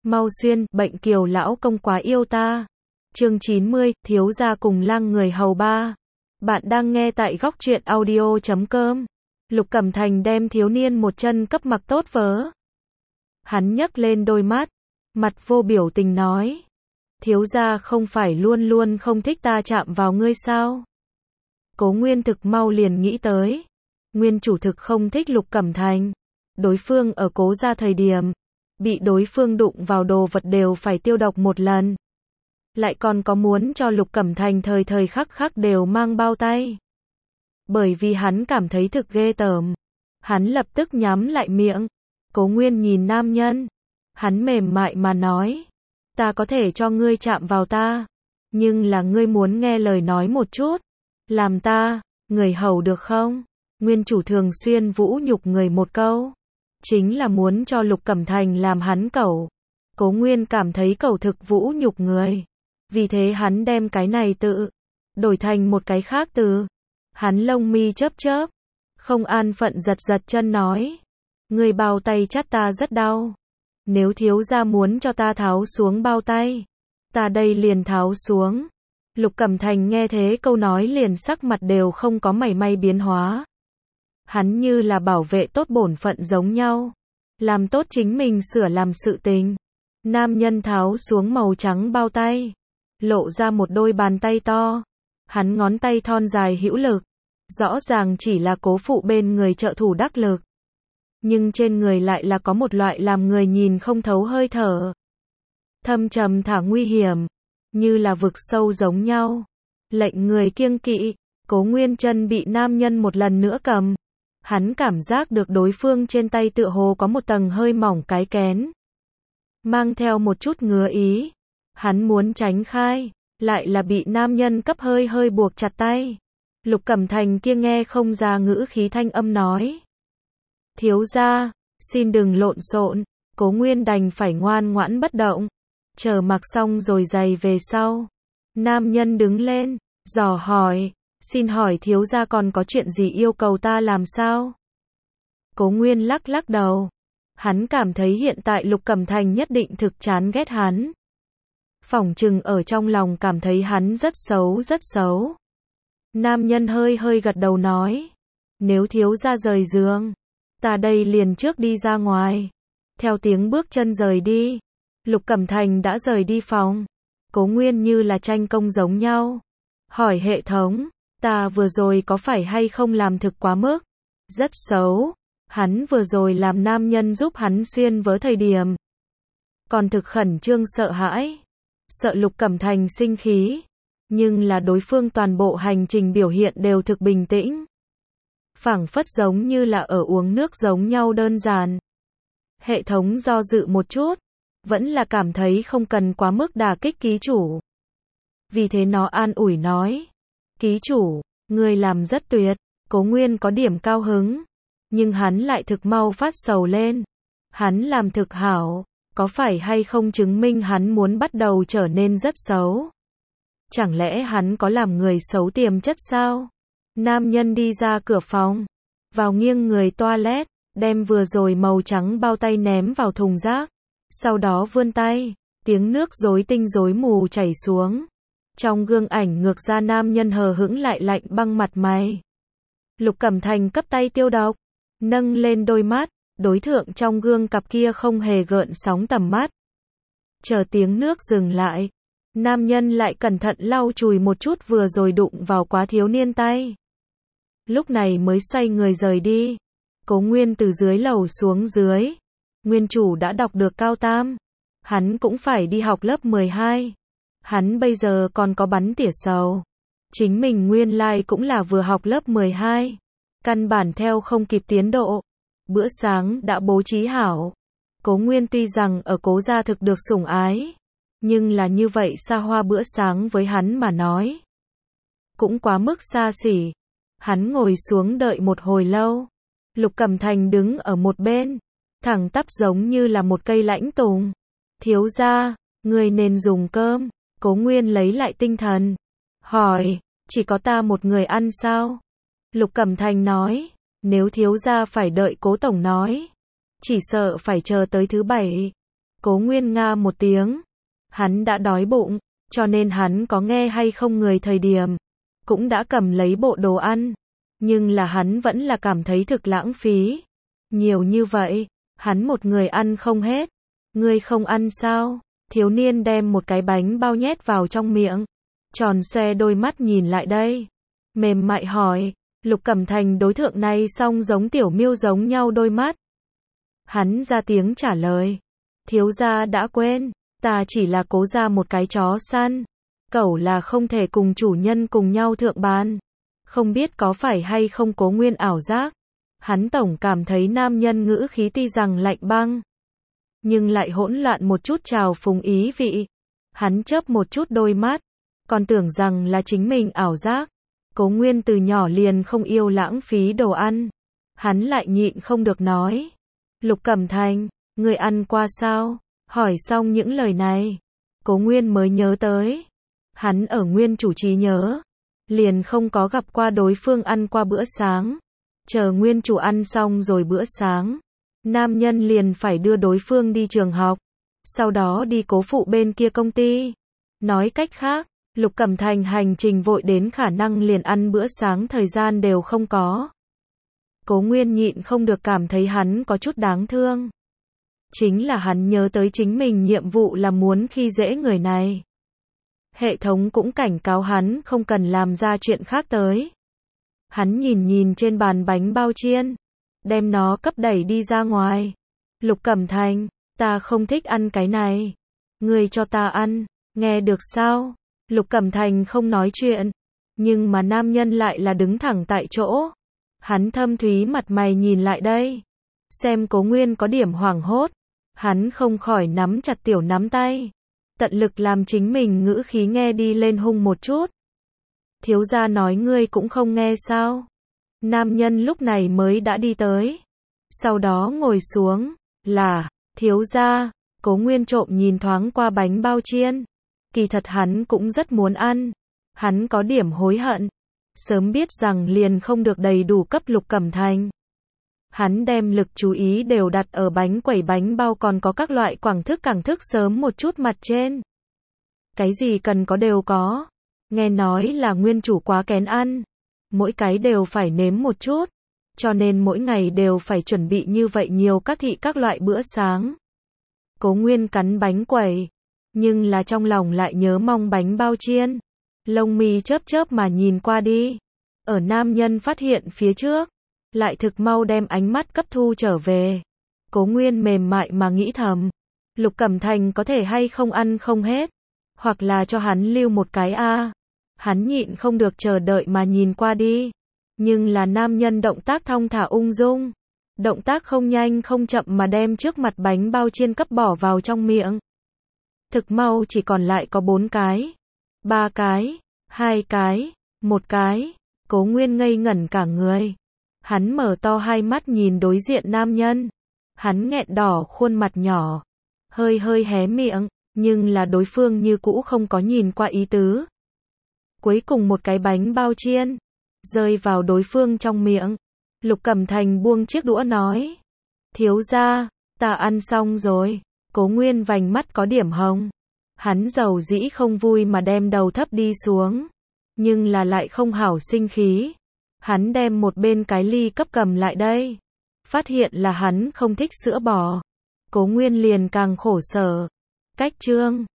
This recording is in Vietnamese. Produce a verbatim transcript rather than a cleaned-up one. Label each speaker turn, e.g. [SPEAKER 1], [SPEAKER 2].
[SPEAKER 1] Mau xuyên, bệnh kiều lão công quá yêu ta. Chương chín mươi, thiếu gia cùng lang người hầu ba. Bạn đang nghe tại góc truyện audio chấm com. Lục Cẩm Thành đem thiếu niên một chân cấp mặc tốt vớ. Hắn nhấc lên đôi mắt, mặt vô biểu tình nói. Thiếu gia không phải luôn luôn không thích ta chạm vào ngươi sao? Cố Nguyên thực mau liền nghĩ tới. Nguyên chủ thực không thích Lục Cẩm Thành. Đối phương ở cố gia thời điểm, bị đối phương đụng vào đồ vật đều phải tiêu độc một lần. Lại còn có muốn cho Lục Cẩm Thành thời thời khắc khắc đều mang bao tay. Bởi vì hắn cảm thấy thực ghê tởm. Hắn lập tức nhắm lại miệng. Cố Nguyên nhìn nam nhân. Hắn mềm mại mà nói. Ta có thể cho ngươi chạm vào ta. Nhưng là ngươi muốn nghe lời nói một chút. Làm ta, người hầu được không? Nguyên chủ thường xuyên vũ nhục người một câu. Chính là muốn cho Lục Cẩm Thành làm hắn cẩu. Cố Nguyên cảm thấy cẩu thực vũ nhục người. Vì thế hắn đem cái này tự đổi thành một cái khác từ. Hắn lông mi chớp chớp, không an phận giật giật chân nói. Người bao tay chắt ta rất đau. Nếu thiếu gia muốn cho ta tháo xuống bao tay, ta đây liền tháo xuống. Lục Cẩm Thành nghe thế câu nói liền sắc mặt đều không có mảy may biến hóa. Hắn như là bảo vệ tốt bổn phận giống nhau. Làm tốt chính mình sửa làm sự tình. Nam nhân tháo xuống màu trắng bao tay. Lộ ra một đôi bàn tay to. Hắn ngón tay thon dài hữu lực. Rõ ràng chỉ là cố phụ bên người trợ thủ đắc lực. Nhưng trên người lại là có một loại làm người nhìn không thấu hơi thở. Thâm trầm thả nguy hiểm. Như là vực sâu giống nhau. Lệnh người kiêng kỵ. Cố Nguyên chân bị nam nhân một lần nữa cầm. Hắn cảm giác được đối phương trên tay tựa hồ có một tầng hơi mỏng cái kén. Mang theo một chút ngứa ý. Hắn muốn tránh khai. Lại là bị nam nhân cấp hơi hơi buộc chặt tay. Lục Cẩm Thành kia nghe không ra ngữ khí thanh âm nói. Thiếu gia, xin đừng lộn xộn. Cố Nguyên đành phải ngoan ngoãn bất động. Chờ mặc xong rồi giày về sau. Nam nhân đứng lên, dò hỏi. Xin hỏi thiếu gia còn có chuyện gì yêu cầu ta làm sao? Cố Nguyên lắc lắc đầu. Hắn cảm thấy hiện tại Lục Cẩm Thành nhất định thực chán ghét hắn. Phỏng chừng ở trong lòng cảm thấy hắn rất xấu rất xấu. Nam nhân hơi hơi gật đầu nói. Nếu thiếu gia rời giường, ta đây liền trước đi ra ngoài. Theo tiếng bước chân rời đi, Lục Cẩm Thành đã rời đi phòng. Cố Nguyên như là tranh công giống nhau. Hỏi hệ thống, ta vừa rồi có phải hay không làm thực quá mức? Rất xấu. Hắn vừa rồi làm nam nhân giúp hắn xuyên vớ thời điểm. Còn thực khẩn trương sợ hãi. Sợ Lục Cẩm Thành sinh khí. Nhưng là đối phương toàn bộ hành trình biểu hiện đều thực bình tĩnh. Phảng phất giống như là ở uống nước giống nhau đơn giản. Hệ thống do dự một chút. Vẫn là cảm thấy không cần quá mức đả kích ký chủ. Vì thế nó an ủi nói. Ký chủ, người làm rất tuyệt. Cố Nguyên có điểm cao hứng. Nhưng hắn lại thực mau phát sầu lên. Hắn làm thực hảo. Có phải hay không chứng minh hắn muốn bắt đầu trở nên rất xấu? Chẳng lẽ hắn có làm người xấu tiềm chất sao? Nam nhân đi ra cửa phòng. Vào nghiêng người toilet. Đem vừa rồi màu trắng bao tay ném vào thùng rác. Sau đó vươn tay. Tiếng nước rối tinh rối mù chảy xuống. Trong gương ảnh ngược ra nam nhân hờ hững lại lạnh băng mặt mày. Lục Cẩm Thành cấp tay tiêu độc. Nâng lên đôi mắt. Đối thượng trong gương cặp kia không hề gợn sóng tầm mắt. Chờ tiếng nước dừng lại. Nam nhân lại cẩn thận lau chùi một chút vừa rồi đụng vào quá thiếu niên tay. Lúc này mới xoay người rời đi. Cố Nguyên từ dưới lầu xuống dưới. Nguyên chủ đã đọc được cao tam. Hắn cũng phải đi học lớp mười hai. Hắn bây giờ còn có bắn tỉa sầu. Chính mình nguyên lai like cũng là vừa học lớp mười hai. Căn bản theo không kịp tiến độ. Bữa sáng đã bố trí hảo. Cố Nguyên tuy rằng ở cố gia thực được sủng ái. Nhưng là như vậy xa hoa bữa sáng với hắn mà nói. Cũng quá mức xa xỉ. Hắn ngồi xuống đợi một hồi lâu. Lục Cẩm Thành đứng ở một bên. Thẳng tắp giống như là một cây lãnh tùng. Thiếu gia, người nên dùng cơm. Cố Nguyên lấy lại tinh thần. Hỏi, chỉ có ta một người ăn sao? Lục Cẩm Thành nói. Nếu thiếu gia phải đợi Cố tổng nói. Chỉ sợ phải chờ tới thứ bảy. Cố Nguyên nga một tiếng. Hắn đã đói bụng, cho nên hắn có nghe hay không người thời điểm, cũng đã cầm lấy bộ đồ ăn. Nhưng là hắn vẫn là cảm thấy thực lãng phí. Nhiều như vậy, hắn một người ăn không hết. Ngươi không ăn sao? Thiếu niên đem một cái bánh bao nhét vào trong miệng. Tròn xoe đôi mắt nhìn lại đây. Mềm mại hỏi. Lục Cẩm Thành đối thượng này xong giống tiểu miêu giống nhau đôi mắt. Hắn ra tiếng trả lời. Thiếu gia đã quên, ta chỉ là cố ra một cái chó săn. Cẩu là không thể cùng chủ nhân cùng nhau thượng bàn. Không biết có phải hay không Cố Nguyên ảo giác. Hắn tổng cảm thấy nam nhân ngữ khí tuy rằng lạnh băng, nhưng lại hỗn loạn một chút trào phúng ý vị. Hắn chớp một chút đôi mắt, còn tưởng rằng là chính mình ảo giác. Cố Nguyên từ nhỏ liền không yêu lãng phí đồ ăn. Hắn lại nhịn không được nói. Lục Cẩm Thành, người ăn qua sao? Hỏi xong những lời này, Cố Nguyên mới nhớ tới. Hắn ở nguyên chủ trí nhớ, liền không có gặp qua đối phương ăn qua bữa sáng. Chờ nguyên chủ ăn xong rồi bữa sáng, nam nhân liền phải đưa đối phương đi trường học, sau đó đi Cố phụ bên kia công ty. Nói cách khác, Lục Cẩm Thành hành trình vội đến khả năng liền ăn bữa sáng thời gian đều không có. Cố Nguyên nhịn không được cảm thấy hắn có chút đáng thương. Chính là hắn nhớ tới chính mình nhiệm vụ là muốn khi dễ người này. Hệ thống cũng cảnh cáo hắn không cần làm ra chuyện khác tới. Hắn nhìn nhìn trên bàn bánh bao chiên, đem nó cấp đẩy đi ra ngoài. Lục Cẩm Thành, ta không thích ăn cái này. Ngươi cho ta ăn, nghe được sao? Lục Cẩm Thành không nói chuyện, nhưng mà nam nhân lại là đứng thẳng tại chỗ. Hắn thâm thúy mặt mày nhìn lại đây, xem Cố Nguyên có điểm hoảng hốt. Hắn không khỏi nắm chặt tiểu nắm tay, tận lực làm chính mình ngữ khí nghe đi lên hung một chút. Thiếu gia nói ngươi cũng không nghe sao? Nam nhân lúc này mới đã đi tới, sau đó ngồi xuống. Là, thiếu gia. Cố Nguyên trộm nhìn thoáng qua bánh bao chiên. Kỳ thật hắn cũng rất muốn ăn. Hắn có điểm hối hận, sớm biết rằng liền không được đầy đủ cấp Lục Cẩm Thành. Hắn đem lực chú ý đều đặt ở bánh quẩy bánh bao còn có các loại quảng thức cảng thức sớm một chút mặt trên. Cái gì cần có đều có. Nghe nói là nguyên chủ quá kén ăn, mỗi cái đều phải nếm một chút, cho nên mỗi ngày đều phải chuẩn bị như vậy nhiều các thị các loại bữa sáng. Cố Nguyên cắn bánh quẩy, nhưng là trong lòng lại nhớ mong bánh bao chiên. Lông mi chớp chớp mà nhìn qua đi. Ở nam nhân phát hiện phía trước, lại thực mau đem ánh mắt cấp thu trở về. Cố Nguyên mềm mại mà nghĩ thầm, Lục Cẩm Thành có thể hay không ăn không hết, hoặc là cho hắn lưu một cái a. À. Hắn nhịn không được chờ đợi mà nhìn qua đi, nhưng là nam nhân động tác thong thả ung dung, động tác không nhanh không chậm mà đem trước mặt bánh bao chiên cấp bỏ vào trong miệng. Thực mau chỉ còn lại có bốn cái, ba cái, hai cái, một cái. Cố Nguyên ngây ngẩn cả người. Hắn mở to hai mắt nhìn đối diện nam nhân. Hắn nghẹn đỏ khuôn mặt nhỏ, hơi hơi hé miệng, nhưng là đối phương như cũ không có nhìn qua ý tứ. Cuối cùng một cái bánh bao chiên rơi vào đối phương trong miệng. Lục Cẩm Thành buông chiếc đũa nói, thiếu gia, ta ăn xong rồi. Cố Nguyên vành mắt có điểm hồng. Hắn dầu dĩ không vui mà đem đầu thấp đi xuống, nhưng là lại không hảo sinh khí. Hắn đem một bên cái ly cấp cầm lại đây, phát hiện là hắn không thích sữa bò. Cố Nguyên liền càng khổ sở. Cách chương